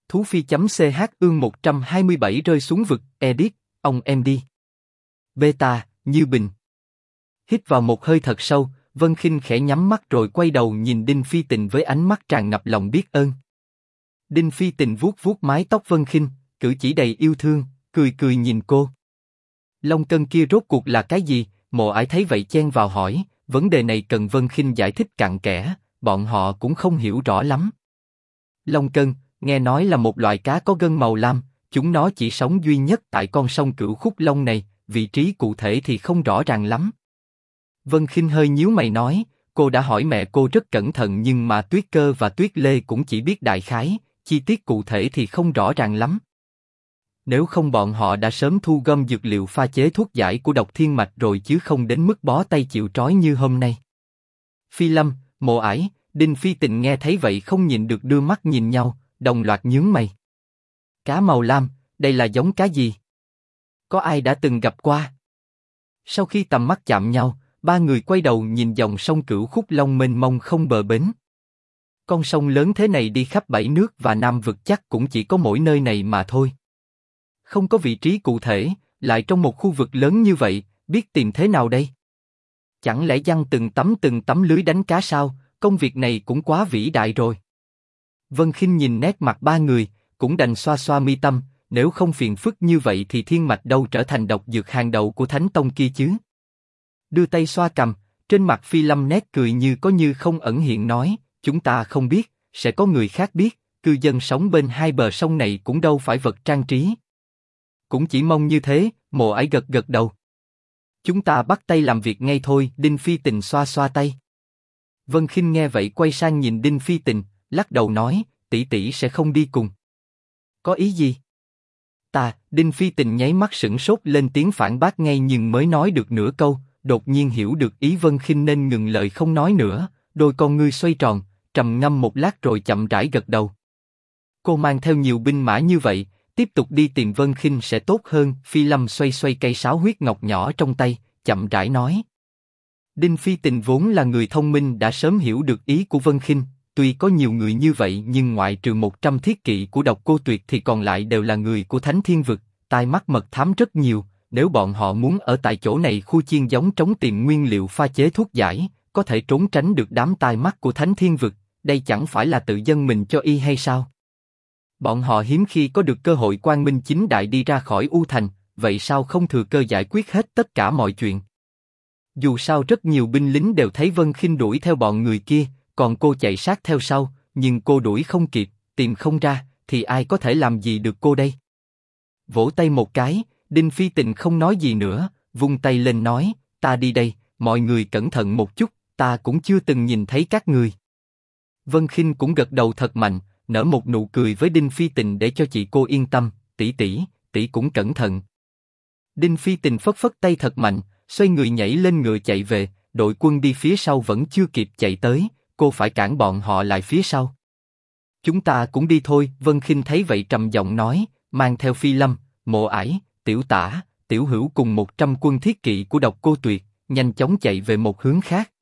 Thú Phi.ch ương 127 rơi xuống vực, edit, ông em đi. Beta, Như Bình. Hít vào một hơi thật sâu, Vân Khinh khẽ nhắm mắt rồi quay đầu nhìn Đinh Phi Tình với ánh mắt tràn ngập lòng biết ơn. Đinh Phi Tình vuốt vuốt mái tóc Vân Khinh, cử chỉ đầy yêu thương, cười cười nhìn cô. Long cân kia rốt cuộc là cái gì? Mộ Ải thấy vậy chen vào hỏi, vấn đề này cần Vân Khinh giải thích cặn kẽ, bọn họ cũng không hiểu rõ lắm. Long cân, nghe nói là một loại cá có gân màu lam, chúng nó chỉ sống duy nhất tại con sông Cửu Khúc Long này, vị trí cụ thể thì không rõ ràng lắm. Vân Khinh hơi nhíu mày nói, cô đã hỏi mẹ cô rất cẩn thận nhưng mà Tuyết Cơ và Tuyết Lê cũng chỉ biết đại khái, chi tiết cụ thể thì không rõ ràng lắm. Nếu không bọn họ đã sớm thu gom dược liệu pha chế thuốc giải của Độc Thiên Mạch rồi chứ không đến mức bó tay chịu trói như hôm nay. Phi Lâm, Mộ Ải, Đinh Phi Tình nghe thấy vậy không nhịn được đưa mắt nhìn nhau, đồng loạt nhướng mày. Cá màu lam, đây là giống cá gì? Có ai đã từng gặp qua? Sau khi tầm mắt chạm nhau, ba người quay đầu nhìn dòng sông Cửu Khúc Long mênh mông không bờ bến. Con sông lớn thế này đi khắp 7 nước và Nam vực chắc cũng chỉ có mỗi nơi này mà thôi. Không có vị trí cụ thể, lại trong một khu vực lớn như vậy, biết tìm thế nào đây? Chẳng lẽ giăng từng tấm lưới đánh cá sao? Công việc này cũng quá vĩ đại rồi. Vân Khinh nhìn nét mặt ba người, cũng đành xoa xoa mi tâm, nếu không phiền phức như vậy thì Thiên Mạch đâu trở thành độc dược hàng đầu của Thánh Tông kia chứ? Đưa tay xoa cằm, trên mặt Phi Lâm nét cười như có như không ẩn hiện nói, chúng ta không biết, sẽ có người khác biết, cư dân sống bên hai bờ sông này cũng đâu phải vật trang trí. Cũng chỉ mong như thế, Mộ Ải gật gật đầu. Chúng ta bắt tay làm việc ngay thôi. Đinh Phi Tình xoa xoa tay. Vân Khinh nghe vậy quay sang nhìn Đinh Phi Tình, lắc đầu nói, tỷ tỷ sẽ không đi cùng. Có ý gì? Đinh Phi Tình nháy mắt sửng sốt lên tiếng phản bác ngay nhưng mới nói được nửa câu, đột nhiên hiểu được ý Vân Khinh nên ngừng lời không nói nữa, đôi con ngươi xoay tròn, trầm ngâm một lát rồi chậm rãi gật đầu. Cô mang theo nhiều binh mã như vậy, tiếp tục đi tìm Vân Khinh sẽ tốt hơn. Phi Lâm xoay xoay cây sáo huyết ngọc nhỏ trong tay, chậm rãi nói. Đinh Phi Tình vốn là người thông minh đã sớm hiểu được ý của Vân Khinh, tuy có nhiều người như vậy nhưng ngoại trừ 100 thiết kỵ của Độc Cô Tuyệt thì còn lại đều là người của Thánh Thiên Vực, tai mắt mật thám rất nhiều. Nếu bọn họ muốn ở tại chỗ này khu chiên giống trống tìm nguyên liệu pha chế thuốc giải, có thể trốn tránh được đám tai mắt của Thánh Thiên Vực, đây chẳng phải là tự dâng mình cho y hay sao? Bọn họ hiếm khi có được cơ hội quang minh chính đại đi ra khỏi U Thành, vậy sao không thừa cơ giải quyết hết tất cả mọi chuyện? Dù sao rất nhiều binh lính đều thấy Vân Khinh đuổi theo bọn người kia, còn cô chạy sát theo sau, nhưng cô đuổi không kịp, tìm không ra, thì ai có thể làm gì được cô đây? Vỗ tay một cái, Đinh Phi Tình không nói gì nữa, vung tay lên nói, ta đi đây, mọi người cẩn thận một chút, ta cũng chưa từng nhìn thấy các người. Vân Khinh cũng gật đầu thật mạnh, nở một nụ cười với Đinh Phi Tình để cho chị cô yên tâm, tỷ cũng cẩn thận. Đinh Phi Tình phất phất tay thật mạnh, xoay người nhảy lên ngựa chạy về, đội quân đi phía sau vẫn chưa kịp chạy tới, cô phải cản bọn họ lại phía sau. Chúng ta cũng đi thôi. Vân Khinh thấy vậy trầm giọng nói, mang theo Phi Lâm, Mộ Ải, Tiểu Tả, Tiểu Hữu cùng 100 quân thiết kỵ của Độc Cô Tuyệt, nhanh chóng chạy về một hướng khác.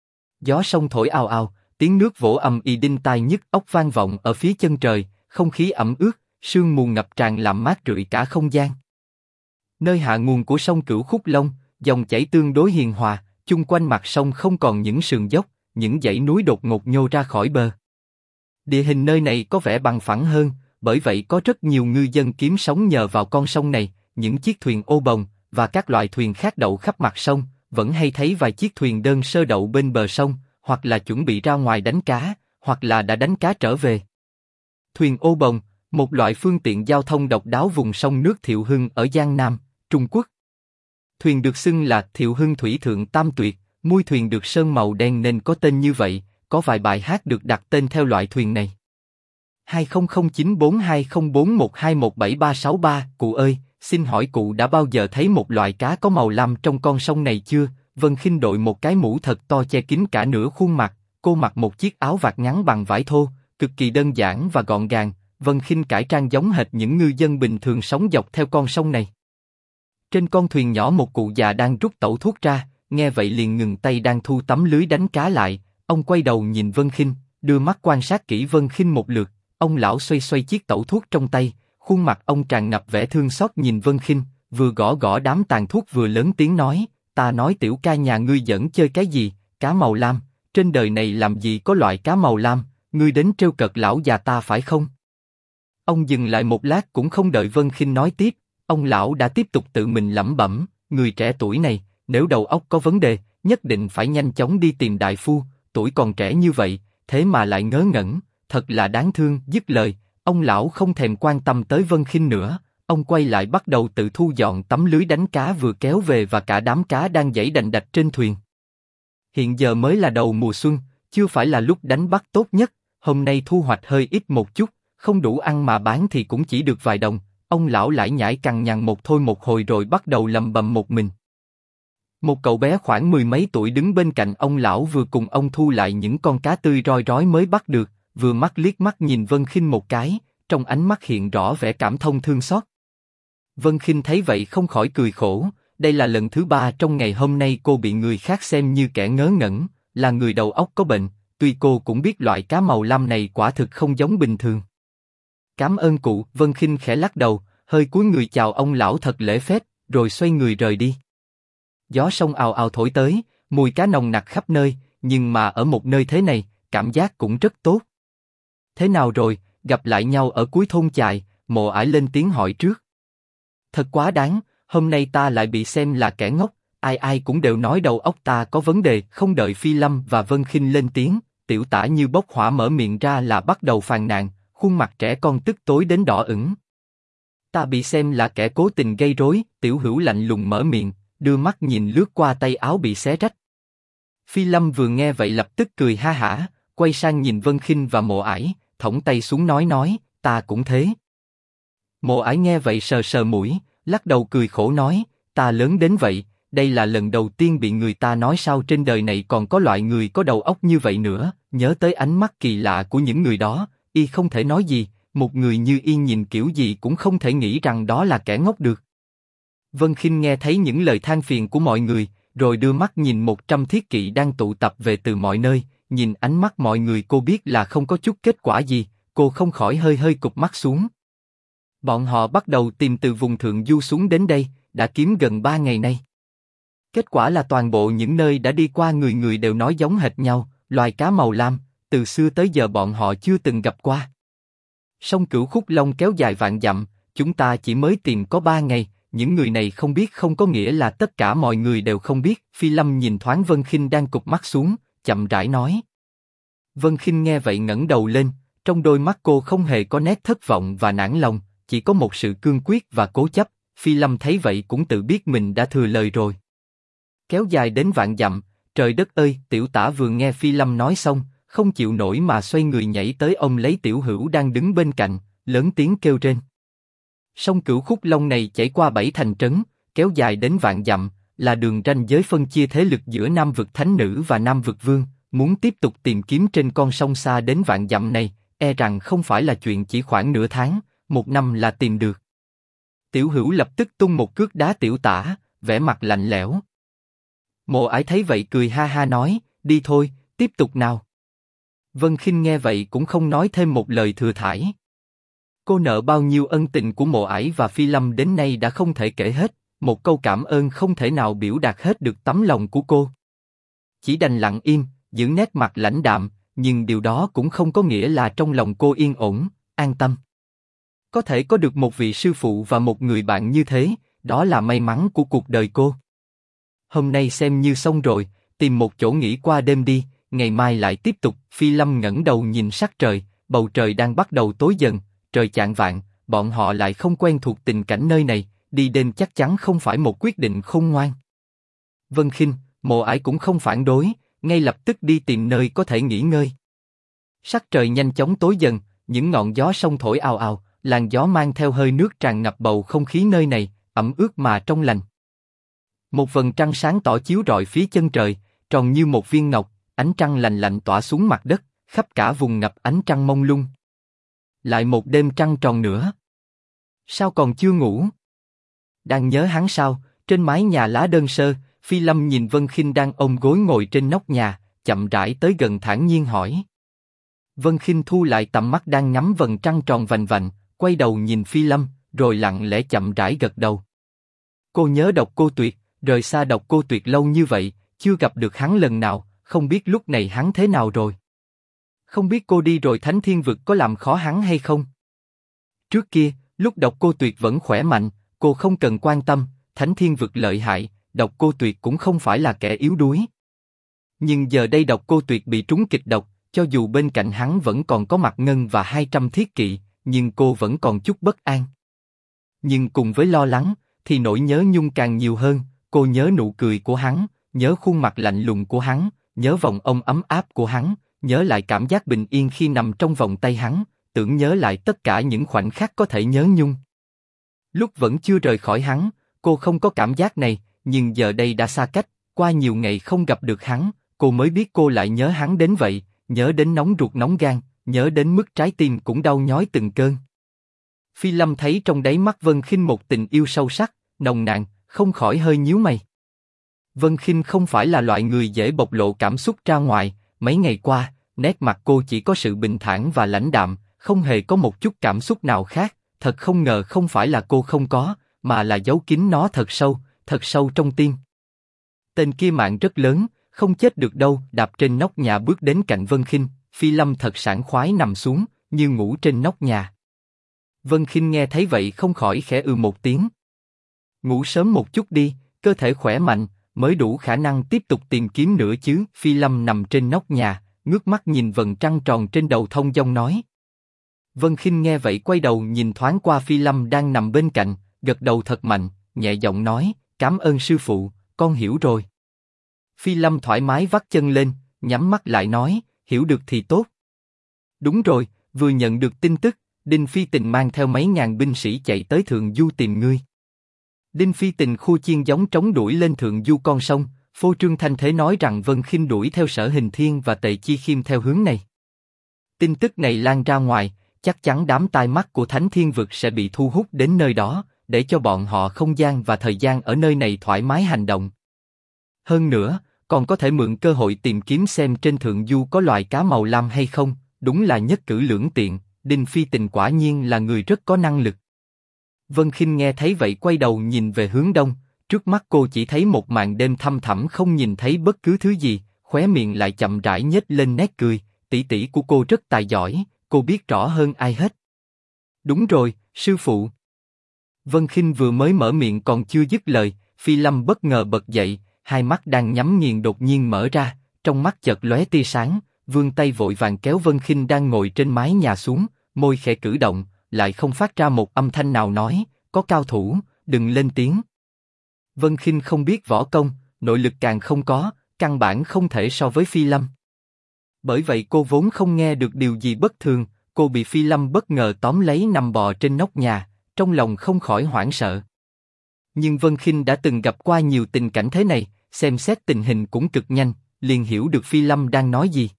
Gió sông thổi ào ào, tiếng nước vỗ ầm ĩ đinh tai nhức óc vang vọng ở phía chân trời, không khí ẩm ướt, sương mù ngập tràn làm mát rượi cả không gian. Nơi hạ nguồn của sông Cửu Khúc Long, dòng chảy tương đối hiền hòa, chung quanh mặt sông không còn những sườn dốc, những dãy núi đột ngột nhô ra khỏi bờ. Địa hình nơi này có vẻ bằng phẳng hơn, bởi vậy có rất nhiều ngư dân kiếm sống nhờ vào con sông này. Những chiếc thuyền ô bồng và các loại thuyền khác đậu khắp mặt sông, vẫn hay thấy vài chiếc thuyền đơn sơ đậu bên bờ sông, hoặc là chuẩn bị ra ngoài đánh cá, hoặc là đã đánh cá trở về. Thuyền ô bồng, một loại phương tiện giao thông độc đáo vùng sông nước Thiệu Hưng ở Giang Nam, Trung Quốc. Thuyền được xưng là Thiệu Hưng Thủy Thượng Tam Tuyệt, mui thuyền được sơn màu đen nên có tên như vậy, có vài bài hát được đặt tên theo loại thuyền này. 20094204121733. Cụ ơi, xin hỏi cụ đã bao giờ thấy một loại cá có màu lam trong con sông này chưa? Vân Khinh đội một cái mũ thật to che kín cả nửa khuôn mặt, cô mặc một chiếc áo vạt ngắn bằng vải thô, cực kỳ đơn giản và gọn gàng. Vân Khinh cải trang giống hệt những ngư dân bình thường sống dọc theo con sông này. Trên con thuyền nhỏ một cụ già đang rút tẩu thuốc ra, nghe vậy liền ngừng tay đang thu tấm lưới đánh cá lại. Ông quay đầu nhìn Vân Khinh, đưa mắt quan sát kỹ Vân Khinh một lượt, Ông lão xoay xoay chiếc tẩu thuốc trong tay, khuôn mặt ông tràn ngập vẻ thương xót nhìn Vân Khinh, vừa gõ gõ đám tàn thuốc vừa lớn tiếng nói, ta nói tiểu ca nhà ngươi giỡn chơi cái gì, cá màu lam, trên đời này làm gì có loại cá màu lam, ngươi đến trêu cợt lão già ta phải không? Ông dừng lại một lát cũng không đợi Vân Khinh nói tiếp, ông lão đã tiếp tục tự mình lẩm bẩm, người trẻ tuổi này, nếu đầu óc có vấn đề, nhất định phải nhanh chóng đi tìm đại phu, tuổi còn trẻ như vậy, thế mà lại ngớ ngẩn, thật là đáng thương. Dứt lời, ông lão không thèm quan tâm tới Vân Khinh nữa, ông quay lại bắt đầu tự thu dọn tấm lưới đánh cá vừa kéo về và cả đám cá đang giãy đành đạch trên thuyền. Hiện giờ mới là đầu mùa xuân, chưa phải là lúc đánh bắt tốt nhất, hôm nay thu hoạch hơi ít một chút, không đủ ăn mà bán thì cũng chỉ được vài đồng. Ông lão lải nhải cằn nhằn một thôi một hồi rồi bắt đầu lầm bầm một mình. Một cậu bé khoảng mười mấy tuổi đứng bên cạnh ông lão vừa cùng ông thu lại những con cá tươi roi rói mới bắt được, vừa mắt liếc mắt nhìn Vân Khinh một cái, trong ánh mắt hiện rõ vẻ cảm thông thương xót. Vân Khinh thấy vậy không khỏi cười khổ, đây là lần thứ 3 trong ngày hôm nay cô bị người khác xem như kẻ ngớ ngẩn, là người đầu óc có bệnh, tuy cô cũng biết loại cá màu lam này quả thực không giống bình thường. Cảm ơn cụ, Vân Khinh khẽ lắc đầu, hơi cúi người chào ông lão thật lễ phép, rồi xoay người rời đi. Gió sông ào ào thổi tới, mùi cá nồng nặc khắp nơi, nhưng mà ở một nơi thế này, cảm giác cũng rất tốt. Thế nào rồi, gặp lại nhau ở cuối thôn chài, Mộ Ải lên tiếng hỏi trước. Thật quá đáng, hôm nay ta lại bị xem là kẻ ngốc, ai ai cũng đều nói đầu óc ta có vấn đề. Không đợi Phi Lâm và Vân Khinh lên tiếng, Tiểu Tả như bốc hỏa mở miệng ra là bắt đầu phàn nàn, khuôn mặt trẻ con tức tối đến đỏ ửng. Ta bị xem là kẻ cố tình gây rối, Tiểu Hữu lạnh lùng mở miệng, đưa mắt nhìn lướt qua tay áo bị xé rách. Phi Lâm vừa nghe vậy lập tức cười ha hả, quay sang nhìn Vân Khinh và Mộ Ải, thõng tay xuống nói, ta cũng thế. Mộ Ải nghe vậy sờ sờ mũi, lắc đầu cười khổ nói, ta lớn đến vậy, đây là lần đầu tiên bị người ta nói sao trên đời này còn có loại người có đầu óc như vậy nữa. Nhớ tới ánh mắt kỳ lạ của những người đó, y không thể nói gì, một người như y nhìn kiểu gì cũng không thể nghĩ rằng đó là kẻ ngốc được. Vân Khinh nghe thấy những lời than phiền của mọi người, rồi đưa mắt nhìn 100 thiết kỵ đang tụ tập về từ mọi nơi, nhìn ánh mắt mọi người cô biết là không có chút kết quả gì, cô không khỏi hơi hơi cụp mắt xuống. Bọn họ bắt đầu tìm từ vùng thượng du xuống đến đây, đã kiếm gần 3 ngày nay. Kết quả là toàn bộ những nơi đã đi qua người người đều nói giống hệt nhau, loài cá màu lam, từ xưa tới giờ bọn họ chưa từng gặp qua. Sông Cửu Khúc Long kéo dài vạn dặm, chúng ta chỉ mới tìm có 3 ngày, những người này không biết không có nghĩa là tất cả mọi người đều không biết. Phi Lâm nhìn thoáng Vân Khinh đang cụp mắt xuống, chậm rãi nói. Vân Khinh nghe vậy ngẩng đầu lên, trong đôi mắt cô không hề có nét thất vọng và nản lòng, chỉ có một sự cương quyết và cố chấp. Phi Lâm thấy vậy cũng tự biết mình đã thừa lời rồi. Kéo dài đến vạn dặm, trời đất ơi! Tiểu Tả vừa nghe Phi Lâm nói xong, không chịu nổi mà xoay người nhảy tới ôm lấy Tiểu Hữu đang đứng bên cạnh, lớn tiếng kêu trên. Sông Cửu Khúc Long này chảy qua 7 thành trấn, kéo dài đến vạn dặm, là đường ranh giới phân chia thế lực giữa Nam vực Thánh Nữ và Nam vực Vương. Muốn tiếp tục tìm kiếm trên con sông xa đến vạn dặm này, e rằng không phải là chuyện chỉ khoảng nửa tháng, 1 năm là tìm được. Tiểu Hữu lập tức tung một cước đá Tiểu Tả, vẻ mặt lạnh lẽo. Mộ Ải thấy vậy cười ha ha nói, đi thôi, tiếp tục nào. Vân Khinh nghe vậy cũng không nói thêm một lời thừa thãi. Cô nợ bao nhiêu ân tình của Mộ Ải và Phi Lâm đến nay đã không thể kể hết, một câu cảm ơn không thể nào biểu đạt hết được tấm lòng của cô. Chỉ đành lặng im, giữ nét mặt lãnh đạm, nhưng điều đó cũng không có nghĩa là trong lòng cô yên ổn, an tâm. Có thể có được một vị sư phụ và một người bạn như thế, đó là may mắn của cuộc đời cô. Hôm nay xem như xong rồi, tìm một chỗ nghỉ qua đêm đi, ngày mai lại tiếp tục. Phi Lâm ngẩng đầu nhìn sắc trời, bầu trời đang bắt đầu tối dần, trời chạng vạng, bọn họ lại không quen thuộc tình cảnh nơi này, đi đêm chắc chắn không phải một quyết định khôn ngoan. Vân Khinh, Mộ Ải cũng không phản đối, ngay lập tức đi tìm nơi có thể nghỉ ngơi. Sắc trời nhanh chóng tối dần, những ngọn gió sông thổi ào ào, làn gió mang theo hơi nước tràn ngập bầu không khí nơi này, ẩm ướt mà trong lành. Một vầng trăng sáng tỏ chiếu rọi phía chân trời, tròn như một viên ngọc, ánh trăng lành lạnh tỏa xuống mặt đất, khắp cả vùng ngập ánh trăng mông lung. Lại một đêm trăng tròn nữa. Sao còn chưa ngủ? Đang nhớ hắn sao? Trên mái nhà lá đơn sơ, Phi Lâm nhìn Vân Khinh đang ôm gối ngồi trên nóc nhà, chậm rãi tới gần thản nhiên hỏi. Vân Khinh thu lại tầm mắt đang ngắm vầng trăng tròn vành vạnh, quay đầu nhìn Phi Lâm, rồi lặng lẽ chậm rãi gật đầu. Cô nhớ Độc Cô Tuyệt, rời xa Độc Cô Tuyệt lâu như vậy, chưa gặp được hắn lần nào, không biết lúc này hắn thế nào rồi. Không biết cô đi rồi Thánh Thiên Vực có làm khó hắn hay không? Trước kia, lúc Độc Cô Tuyệt vẫn khỏe mạnh, cô không cần quan tâm, Thánh Thiên Vực lợi hại, Độc Cô Tuyệt cũng không phải là kẻ yếu đuối. Nhưng giờ đây Độc Cô Tuyệt bị trúng kịch độc, cho dù bên cạnh hắn vẫn còn có Mạc Ngân và 200 thiết kỵ, nhưng cô vẫn còn chút bất an. Nhưng cùng với lo lắng, thì nỗi nhớ nhung càng nhiều hơn, cô nhớ nụ cười của hắn, nhớ khuôn mặt lạnh lùng của hắn, nhớ vòng ôm ấm áp của hắn, nhớ lại cảm giác bình yên khi nằm trong vòng tay hắn, tưởng nhớ lại tất cả những khoảnh khắc có thể nhớ nhung. Lúc vẫn chưa rời khỏi hắn, cô không có cảm giác này, nhưng giờ đây đã xa cách, qua nhiều ngày không gặp được hắn, cô mới biết cô lại nhớ hắn đến vậy, nhớ đến nóng ruột nóng gan, nhớ đến mức trái tim cũng đau nhói từng cơn. Phi Lâm thấy trong đáy mắt Vân Khinh một tình yêu sâu sắc, nồng nàn, không khỏi hơi nhíu mày. Vân Khinh không phải là loại người dễ bộc lộ cảm xúc ra ngoài, mấy ngày qua, nét mặt cô chỉ có sự bình thản và lãnh đạm, không hề có một chút cảm xúc nào khác, thật không ngờ không phải là cô không có, mà là giấu kín nó thật sâu trong tim. Tên kia mạng rất lớn, không chết được đâu. Đạp trên nóc nhà bước đến cạnh Vân Khinh, Phi Lâm thật sảng khoái nằm xuống, như ngủ trên nóc nhà. Vân Khinh nghe thấy vậy không khỏi khẽ một tiếng. Ngủ sớm một chút đi, cơ thể khỏe mạnh, mới đủ khả năng tiếp tục tìm kiếm nữa chứ. Phi Lâm nằm trên nóc nhà, ngước mắt nhìn vầng trăng tròn trên đầu thông dong nói. Vân Khinh nghe vậy quay đầu nhìn thoáng qua Phi Lâm đang nằm bên cạnh, gật đầu thật mạnh, nhẹ giọng nói, cảm ơn sư phụ, con hiểu rồi. Phi Lâm thoải mái vắt chân lên, nhắm mắt lại nói, hiểu được thì tốt. Đúng rồi, vừa nhận được tin tức, Đinh Phi Tình mang theo mấy ngàn binh sĩ chạy tới Thượng Du tìm ngươi. Đinh Phi Tình khu chiên giống trống đuổi lên Thượng Du con sông, phô trương thanh thế nói rằng Vân Khinh đuổi theo Sở Hình Thiên và Tề Chi Khiêm theo hướng này. Tin tức này lan ra ngoài, chắc chắn đám tai mắt của Thánh Thiên Vực sẽ bị thu hút đến nơi đó, để cho bọn họ không gian và thời gian ở nơi này thoải mái hành động. Hơn nữa, còn có thể mượn cơ hội tìm kiếm xem trên Thượng Du có loài cá màu lam hay không, đúng là nhất cử lưỡng tiện. Đinh Phi Tình quả nhiên là người rất có năng lực. Vân Khinh nghe thấy vậy quay đầu nhìn về hướng đông, trước mắt cô chỉ thấy một màn đêm thăm thẳm không nhìn thấy bất cứ thứ gì, khóe miệng lại chậm rãi nhếch lên nét cười, tỷ tỷ của cô rất tài giỏi, cô biết rõ hơn ai hết. Đúng rồi, sư phụ. Vân Khinh vừa mới mở miệng còn chưa dứt lời, Phi Lâm bất ngờ bật dậy, hai mắt đang nhắm nghiền đột nhiên mở ra, trong mắt chợt lóe tia sáng, vươn tay vội vàng kéo Vân Khinh đang ngồi trên mái nhà xuống, môi khẽ cử động, lại không phát ra một âm thanh nào nói, có cao thủ, đừng lên tiếng. Vân Khinh không biết võ công, nội lực càng không có, căn bản không thể so với Phi Lâm. Bởi vậy cô vốn không nghe được điều gì bất thường, cô bị Phi Lâm bất ngờ tóm lấy nằm bò trên nóc nhà, trong lòng không khỏi hoảng sợ. Nhưng Vân Khinh đã từng gặp qua nhiều tình cảnh thế này, xem xét tình hình cũng cực nhanh, liền hiểu được Phi Lâm đang nói gì.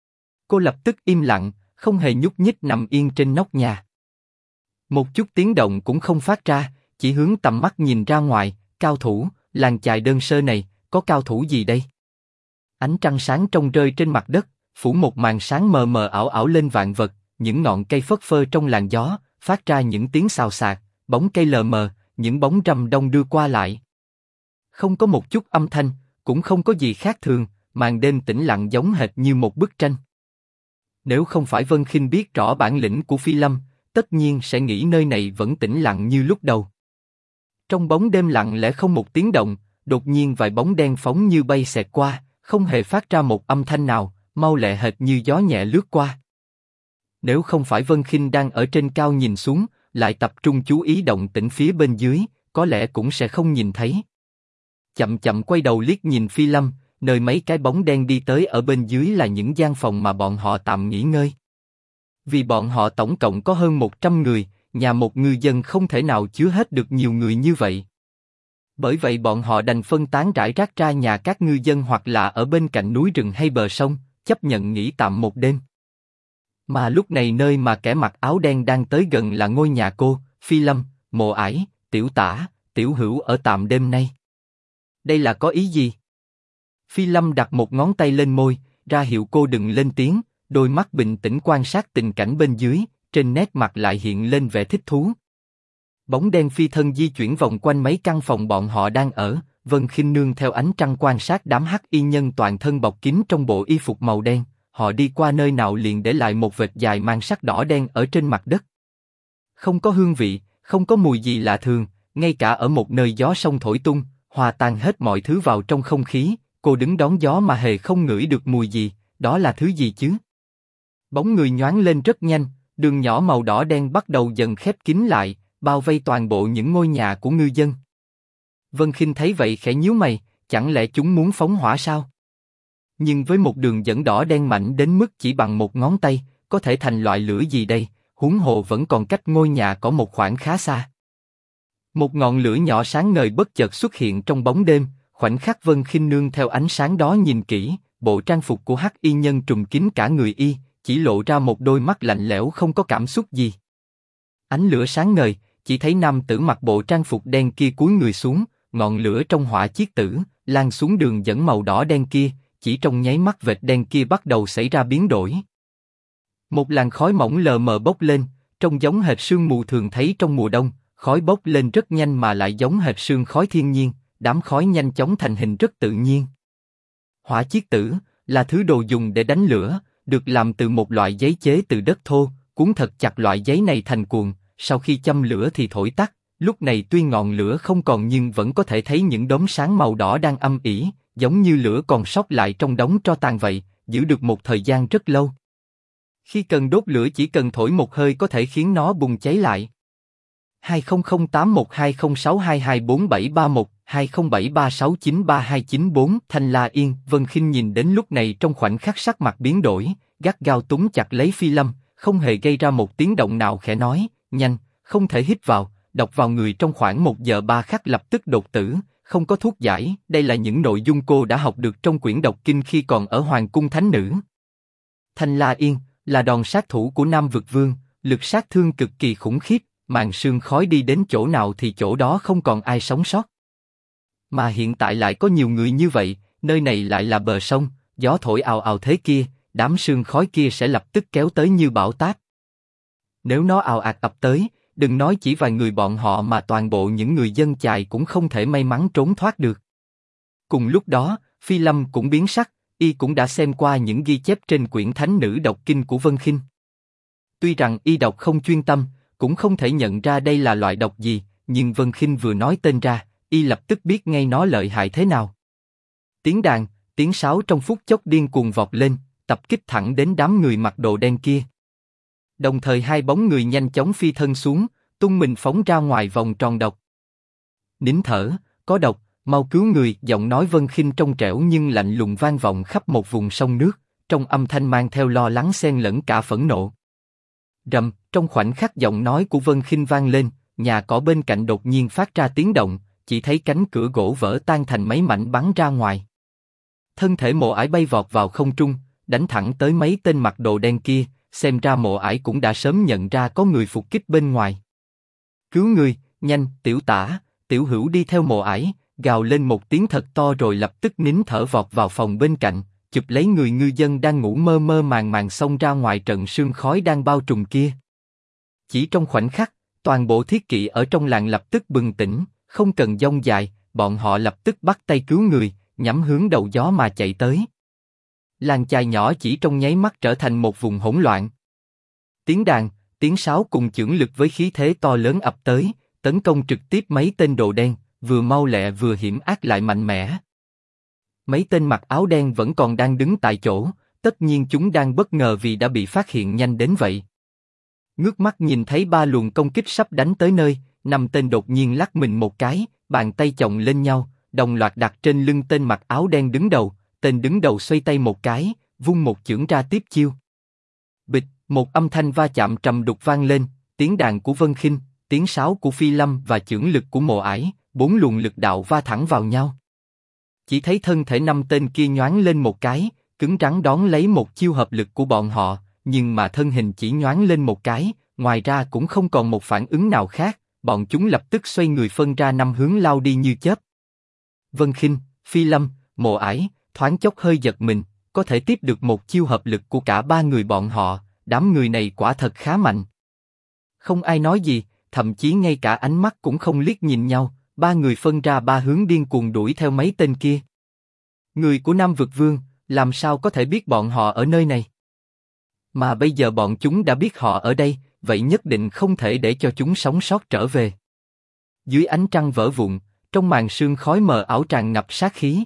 Cô lập tức im lặng, không hề nhúc nhích nằm yên trên nóc nhà. Một chút tiếng động cũng không phát ra, chỉ hướng tầm mắt nhìn ra ngoài, cao thủ, làng chài đơn sơ này, có cao thủ gì đây? Ánh trăng sáng trông rơi trên mặt đất, phủ một màn sáng mờ mờ ảo ảo lên vạn vật, những ngọn cây phất phơ trong làn gió, phát ra những tiếng xào xạc, bóng cây lờ mờ, những bóng râm đông đưa qua lại. Không có một chút âm thanh, cũng không có gì khác thường, màn đêm tĩnh lặng giống hệt như một bức tranh. Nếu không phải Vân Khinh biết rõ bản lĩnh của Phi Lâm, tất nhiên sẽ nghĩ nơi này vẫn tĩnh lặng như lúc đầu. Trong bóng đêm lặng lẽ không một tiếng động, đột nhiên vài bóng đen phóng như bay xẹt qua, không hề phát ra một âm thanh nào, mau lẹ hệt như gió nhẹ lướt qua. Nếu không phải Vân Khinh đang ở trên cao nhìn xuống, lại tập trung chú ý động tĩnh phía bên dưới, có lẽ cũng sẽ không nhìn thấy. Chậm chậm quay đầu liếc nhìn Phi Lâm, nơi mấy cái bóng đen đi tới ở bên dưới là những gian phòng mà bọn họ tạm nghỉ ngơi. Vì bọn họ tổng cộng có hơn 100 người, nhà một ngư dân không thể nào chứa hết được nhiều người như vậy. Bởi vậy bọn họ đành phân tán rải rác ra nhà các ngư dân hoặc là ở bên cạnh núi rừng hay bờ sông, chấp nhận nghỉ tạm một đêm. Mà lúc này nơi mà kẻ mặc áo đen đang tới gần là ngôi nhà cô, Phi Lâm, Mộ Ải, Tiểu Tả, Tiểu Hữu ở tạm đêm nay. Đây là có ý gì? Phi Lâm đặt một ngón tay lên môi, ra hiệu cô đừng lên tiếng, đôi mắt bình tĩnh quan sát tình cảnh bên dưới, trên nét mặt lại hiện lên vẻ thích thú. Bóng đen phi thân di chuyển vòng quanh mấy căn phòng bọn họ đang ở, Vân Khinh nương theo ánh trăng quan sát đám hắc y nhân toàn thân bọc kín trong bộ y phục màu đen, họ đi qua nơi nào liền để lại một vệt dài mang sắc đỏ đen ở trên mặt đất. Không có hương vị, không có mùi gì lạ thường, ngay cả ở một nơi gió sông thổi tung, hòa tan hết mọi thứ vào trong không khí, cô đứng đón gió mà hề không ngửi được mùi gì, đó là thứ gì chứ? Bóng người nhoáng lên rất nhanh, đường nhỏ màu đỏ đen bắt đầu dần khép kín lại, bao vây toàn bộ những ngôi nhà của ngư dân. Vân Khinh thấy vậy khẽ nhíu mày, chẳng lẽ chúng muốn phóng hỏa sao? Nhưng với một đường dẫn đỏ đen mạnh đến mức chỉ bằng một ngón tay, có thể thành loại lửa gì đây? Huống hồ vẫn còn cách ngôi nhà có một khoảng khá xa. Một ngọn lửa nhỏ sáng ngời bất chợt xuất hiện trong bóng đêm, khoảnh khắc Vân Khinh nương theo ánh sáng đó nhìn kỹ, bộ trang phục của hắc y nhân trùm kín cả người y, chỉ lộ ra một đôi mắt lạnh lẽo không có cảm xúc gì. Ánh lửa sáng ngời, chỉ thấy nam tử mặc bộ trang phục đen kia cúi người xuống, ngọn lửa trong hỏa chiết tử lan xuống đường dẫn màu đỏ đen kia, chỉ trong nháy mắt vệt đen kia bắt đầu xảy ra biến đổi. Một làn khói mỏng lờ mờ bốc lên, trông giống hệt sương mù thường thấy trong mùa đông, khói bốc lên rất nhanh mà lại giống hệt sương khói thiên nhiên, đám khói nhanh chóng thành hình rất tự nhiên. Hỏa chiết tử là thứ đồ dùng để đánh lửa, được làm từ một loại giấy chế từ đất thô, cuốn thật chặt loại giấy này thành cuồng, sau khi châm lửa thì thổi tắt. Lúc này tuy ngọn lửa không còn nhưng vẫn có thể thấy những đốm sáng màu đỏ đang âm ỉ, giống như lửa còn sót lại trong đống tro tàn vậy, giữ được một thời gian rất lâu. Khi cần đốt lửa chỉ cần thổi một hơi có thể khiến nó bùng cháy lại. 20081206224731, 2073693294. Thanh La Yên. Vân Khinh nhìn đến lúc này trong khoảnh khắc sắc mặt biến đổi, gắt gao túm chặt lấy Phi Lâm, không hề gây ra một tiếng động nào, khẽ nói, nhanh, không thể hít vào, độc vào người trong khoảng 1 giờ 3 khắc lập tức đột tử, không có thuốc giải. Đây là những nội dung cô đã học được trong quyển độc kinh khi còn ở Hoàng cung Thánh Nữ. Thanh La Yên là đòn sát thủ của Nam Vực Vương, lực sát thương cực kỳ khủng khiếp, màn sương khói đi đến chỗ nào thì chỗ đó không còn ai sống sót. Mà hiện tại lại có nhiều người như vậy, nơi này lại là bờ sông, gió thổi ào ào thế kia, đám sương khói kia sẽ lập tức kéo tới như bão táp. Nếu nó ào ạt ập tới, đừng nói chỉ vài người bọn họ mà toàn bộ những người dân chài cũng không thể may mắn trốn thoát được. Cùng lúc đó, Phi Lâm cũng biến sắc, y cũng đã xem qua những ghi chép trên quyển Thánh Nữ độc kinh của Vân Khinh. Tuy rằng y đọc không chuyên tâm, cũng không thể nhận ra đây là loại độc gì, nhưng Vân Khinh vừa nói tên ra, y lập tức biết ngay nó lợi hại thế nào. Tiếng đàn, tiếng sáo trong phút chốc điên cuồng vọt lên, tập kích thẳng đến đám người mặc đồ đen kia. Đồng thời hai bóng người nhanh chóng phi thân xuống, tung mình phóng ra ngoài vòng tròn độc. Nín thở, có độc, mau cứu người. Giọng nói Vân Khinh trong trẻo nhưng lạnh lùng vang vọng khắp một vùng sông nước, trong âm thanh mang theo lo lắng xen lẫn cả phẫn nộ. Rầm, trong khoảnh khắc giọng nói của Vân Khinh vang lên, nhà cỏ bên cạnh đột nhiên phát ra tiếng động, chỉ thấy cánh cửa gỗ vỡ tan thành mấy mảnh bắn ra ngoài. Thân thể Mộ Ải bay vọt vào không trung, đánh thẳng tới mấy tên mặc đồ đen kia, xem ra Mộ Ải cũng đã sớm nhận ra có người phục kích bên ngoài. Cứu người, nhanh, Tiểu Tả, Tiểu Hữu đi theo Mộ Ải, gào lên một tiếng thật to rồi lập tức nín thở vọt vào phòng bên cạnh, chụp lấy người ngư dân đang ngủ mơ mơ màng màng xông ra ngoài trận sương khói đang bao trùm kia. Chỉ trong khoảnh khắc, toàn bộ thiết kỵ ở trong làng lập tức bừng tỉnh, không cần dông dài, bọn họ lập tức bắt tay cứu người, nhắm hướng đầu gió mà chạy tới. Làng chài nhỏ chỉ trong nháy mắt trở thành một vùng hỗn loạn. Tiếng đàn, tiếng sáo cùng chưởng lực với khí thế to lớn ập tới, tấn công trực tiếp mấy tên đồ đen, vừa mau lẹ vừa hiểm ác lại mạnh mẽ. Mấy tên mặc áo đen vẫn còn đang đứng tại chỗ, tất nhiên chúng đang bất ngờ vì đã bị phát hiện nhanh đến vậy. Ngước mắt nhìn thấy 3 luồng công kích sắp đánh tới nơi, 5 tên đột nhiên lắc mình một cái, bàn tay chồng lên nhau, đồng loạt đặt trên lưng tên mặc áo đen đứng đầu. Tên đứng đầu xoay tay một cái, vung một chưởng ra tiếp chiêu. Bịch, một âm thanh va chạm trầm đục vang lên, tiếng đàn của Vân Khinh, tiếng sáo của Phi Lâm và chưởng lực của Mộ Ải, 4 luồng lực đạo va thẳng vào nhau. Chỉ thấy thân thể 5 tên kia nhoáng lên một cái, cứng rắn đón lấy một chiêu hợp lực của bọn họ, nhưng mà thân hình chỉ nhoáng lên một cái, ngoài ra cũng không còn một phản ứng nào khác, bọn chúng lập tức xoay người phân ra 5 hướng lao đi như chớp. Vân Khinh, Phi Lâm, Mộ Ải thoáng chốc hơi giật mình, có thể tiếp được một chiêu hợp lực của cả ba người bọn họ, đám người này quả thật khá mạnh. Không ai nói gì, thậm chí ngay cả ánh mắt cũng không liếc nhìn nhau, ba người phân ra ba hướng điên cuồng đuổi theo mấy tên kia. Người của Nam Vực Vương, làm sao có thể biết bọn họ ở nơi này? Mà bây giờ bọn chúng đã biết họ ở đây, vậy nhất định không thể để cho chúng sống sót trở về. Dưới ánh trăng vỡ vụn, trong màn sương khói mờ ảo tràn ngập sát khí.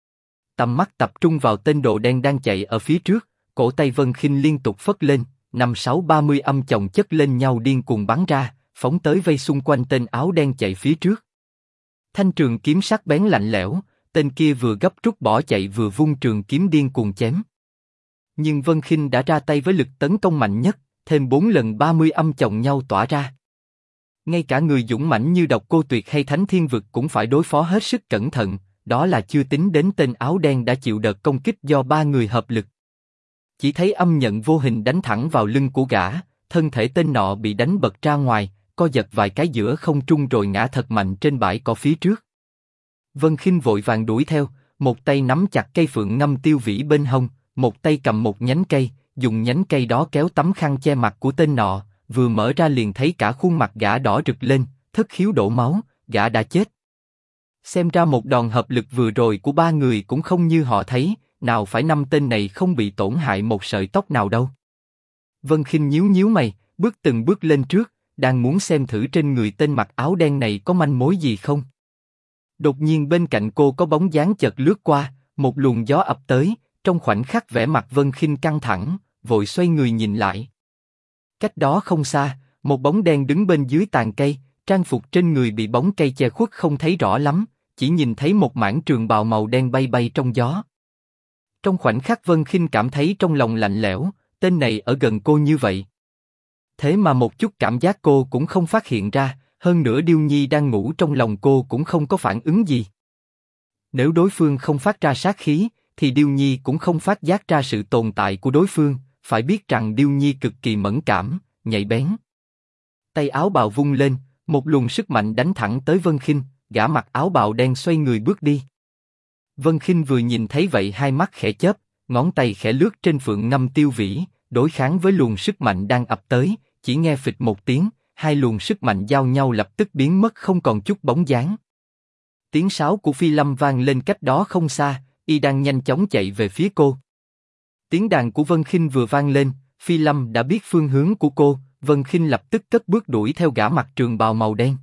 Tầm mắt tập trung vào tên đồ đen đang chạy ở phía trước, cổ tay Vân Khinh liên tục phất lên, 5-6-30 âm chồng chất lên nhau điên cuồng bắn ra, phóng tới vây xung quanh tên áo đen chạy phía trước. Thanh trường kiếm sắc bén lạnh lẽo, tên kia vừa gấp rút bỏ chạy vừa vung trường kiếm điên cuồng chém. Nhưng Vân Khinh đã ra tay với lực tấn công mạnh nhất, thêm 4 lần 30 âm chồng nhau tỏa ra. Ngay cả người dũng mãnh như Độc Cô Tuyệt hay Thánh Thiên Vực cũng phải đối phó hết sức cẩn thận, đó là chưa tính đến tên áo đen đã chịu đợt công kích do ba người hợp lực. Chỉ thấy âm nhận vô hình đánh thẳng vào lưng của gã, thân thể tên nọ bị đánh bật ra ngoài, co giật vài cái giữa không trung rồi ngã thật mạnh trên bãi cỏ phía trước. Vân Khinh vội vàng đuổi theo, một tay nắm chặt cây phượng ngâm tiêu vĩ bên hông, một tay cầm một nhánh cây, dùng nhánh cây đó kéo tấm khăn che mặt của tên nọ, vừa mở ra liền thấy cả khuôn mặt gã đỏ rực lên, thất khiếu đổ máu, gã đã chết. Xem ra một đòn hợp lực vừa rồi của ba người cũng không như họ thấy, nào phải 5 tên này không bị tổn hại một sợi tóc nào đâu. Vân Khinh nhíu nhíu mày, bước từng bước lên trước, đang muốn xem thử trên người tên mặc áo đen này có manh mối gì không. Đột nhiên bên cạnh cô có bóng dáng chợt lướt qua, một luồng gió ập tới, trong khoảnh khắc vẻ mặt Vân Khinh căng thẳng, vội xoay người nhìn lại. Cách đó không xa, một bóng đen đứng bên dưới tàn cây, trang phục trên người bị bóng cây che khuất không thấy rõ lắm, chỉ nhìn thấy một mảng trường bào màu đen bay bay trong gió. Trong khoảnh khắc Vân Khinh cảm thấy trong lòng lạnh lẽo, tên này ở gần cô như vậy. Thế mà một chút cảm giác cô cũng không phát hiện ra, hơn nữa Điêu Nhi đang ngủ trong lòng cô cũng không có phản ứng gì. Nếu đối phương không phát ra sát khí, thì Điêu Nhi cũng không phát giác ra sự tồn tại của đối phương, phải biết rằng Điêu Nhi cực kỳ mẫn cảm, nhạy bén. Tay áo bào vung lên, một luồng sức mạnh đánh thẳng tới Vân Khinh, gã mặc áo bào đen xoay người bước đi. Vân Khinh vừa nhìn thấy vậy hai mắt khẽ chớp, ngón tay khẽ lướt trên phượng ngâm tiêu vĩ, đối kháng với luồng sức mạnh đang ập tới, chỉ nghe phịch một tiếng, hai luồng sức mạnh giao nhau lập tức biến mất không còn chút bóng dáng. Tiếng sáo của Phi Lâm vang lên cách đó không xa, y đang nhanh chóng chạy về phía cô. Tiếng đàn của Vân Khinh vừa vang lên, Phi Lâm đã biết phương hướng của cô, Vân Khinh lập tức cất bước đuổi theo gã mặc trường bào màu đen.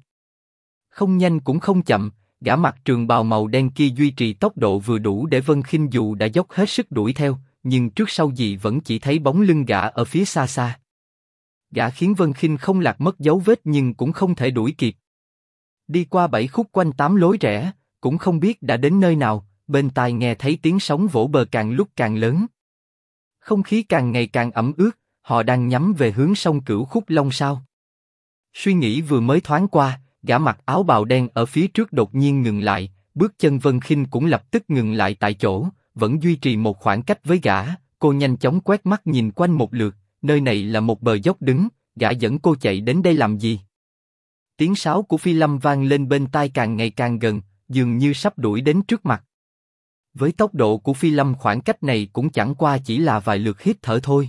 Không nhanh cũng không chậm, gã mặc trường bào màu đen kia duy trì tốc độ vừa đủ để Vân Khinh dù đã dốc hết sức đuổi theo, nhưng trước sau gì vẫn chỉ thấy bóng lưng gã ở phía xa xa. Gã khiến Vân Khinh không lạc mất dấu vết nhưng cũng không thể đuổi kịp. Đi qua 7 khúc quanh 8 lối rẽ, cũng không biết đã đến nơi nào, bên tai nghe thấy tiếng sóng vỗ bờ càng lúc càng lớn. Không khí càng ngày càng ẩm ướt, họ đang nhắm về hướng sông Cửu Khúc Long sao? Suy nghĩ vừa mới thoáng qua, gã mặc áo bào đen ở phía trước đột nhiên ngừng lại, bước chân Vân Khinh cũng lập tức ngừng lại tại chỗ, vẫn duy trì một khoảng cách với gã. Cô nhanh chóng quét mắt nhìn quanh một lượt, nơi này là một bờ dốc đứng, gã dẫn cô chạy đến đây làm gì? Tiếng sáo của Phi Lâm vang lên bên tai càng ngày càng gần, dường như sắp đuổi đến trước mặt. Với tốc độ của Phi Lâm khoảng cách này cũng chẳng qua chỉ là vài lượt hít thở thôi.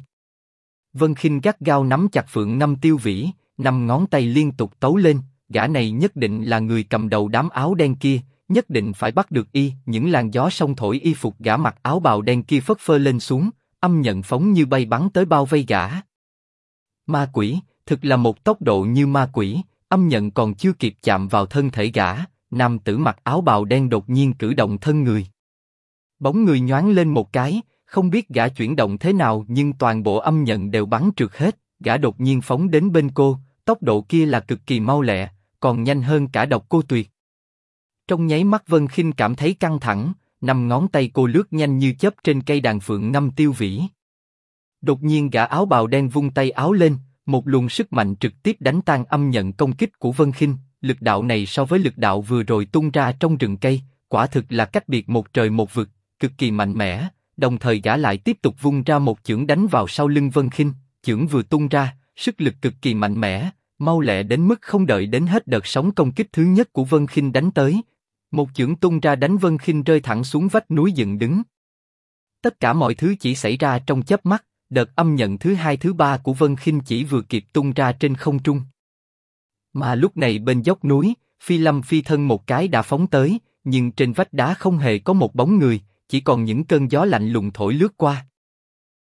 Vân Khinh gắt gao nắm chặt phượng ngâm tiêu vĩ, 5 ngón tay liên tục tấu lên, gã này nhất định là người cầm đầu đám áo đen kia, nhất định phải bắt được y. Những làn gió sông thổi y phục gã mặc áo bào đen kia phất phơ lên xuống, âm nhận phóng như bay bắn tới bao vây gã. Ma quỷ, thực là một tốc độ như ma quỷ, âm nhận còn chưa kịp chạm vào thân thể gã, nam tử mặc áo bào đen đột nhiên cử động thân người. Bóng người nhoáng lên một cái, không biết gã chuyển động thế nào nhưng toàn bộ âm nhận đều bắn trượt hết, gã đột nhiên phóng đến bên cô, tốc độ kia là cực kỳ mau lẹ, còn nhanh hơn cả Độc Cô Tuyệt. Trong nháy mắt Vân Khinh cảm thấy căng thẳng, 5 ngón tay cô lướt nhanh như chớp trên cây đàn phượng ngâm tiêu vĩ. Đột nhiên gã áo bào đen vung tay áo lên, một luồng sức mạnh trực tiếp đánh tan âm nhận công kích của Vân Khinh. Lực đạo này so với lực đạo vừa rồi tung ra trong rừng cây, quả thực là cách biệt một trời một vực, cực kỳ mạnh mẽ. Đồng thời gã lại tiếp tục vung ra một chưởng đánh vào sau lưng Vân Khinh, chưởng vừa tung ra, sức lực cực kỳ mạnh mẽ, mau lẹ đến mức không đợi đến hết đợt sóng công kích thứ nhất của Vân Khinh đánh tới, một chưởng tung ra đánh Vân Khinh rơi thẳng xuống vách núi dựng đứng. Tất cả mọi thứ chỉ xảy ra trong chớp mắt, đợt âm nhận thứ hai thứ ba của Vân Khinh chỉ vừa kịp tung ra trên không trung. Mà lúc này bên dốc núi, Phi Lâm phi thân một cái đã phóng tới, nhưng trên vách đá không hề có một bóng người, chỉ còn những cơn gió lạnh lùng thổi lướt qua.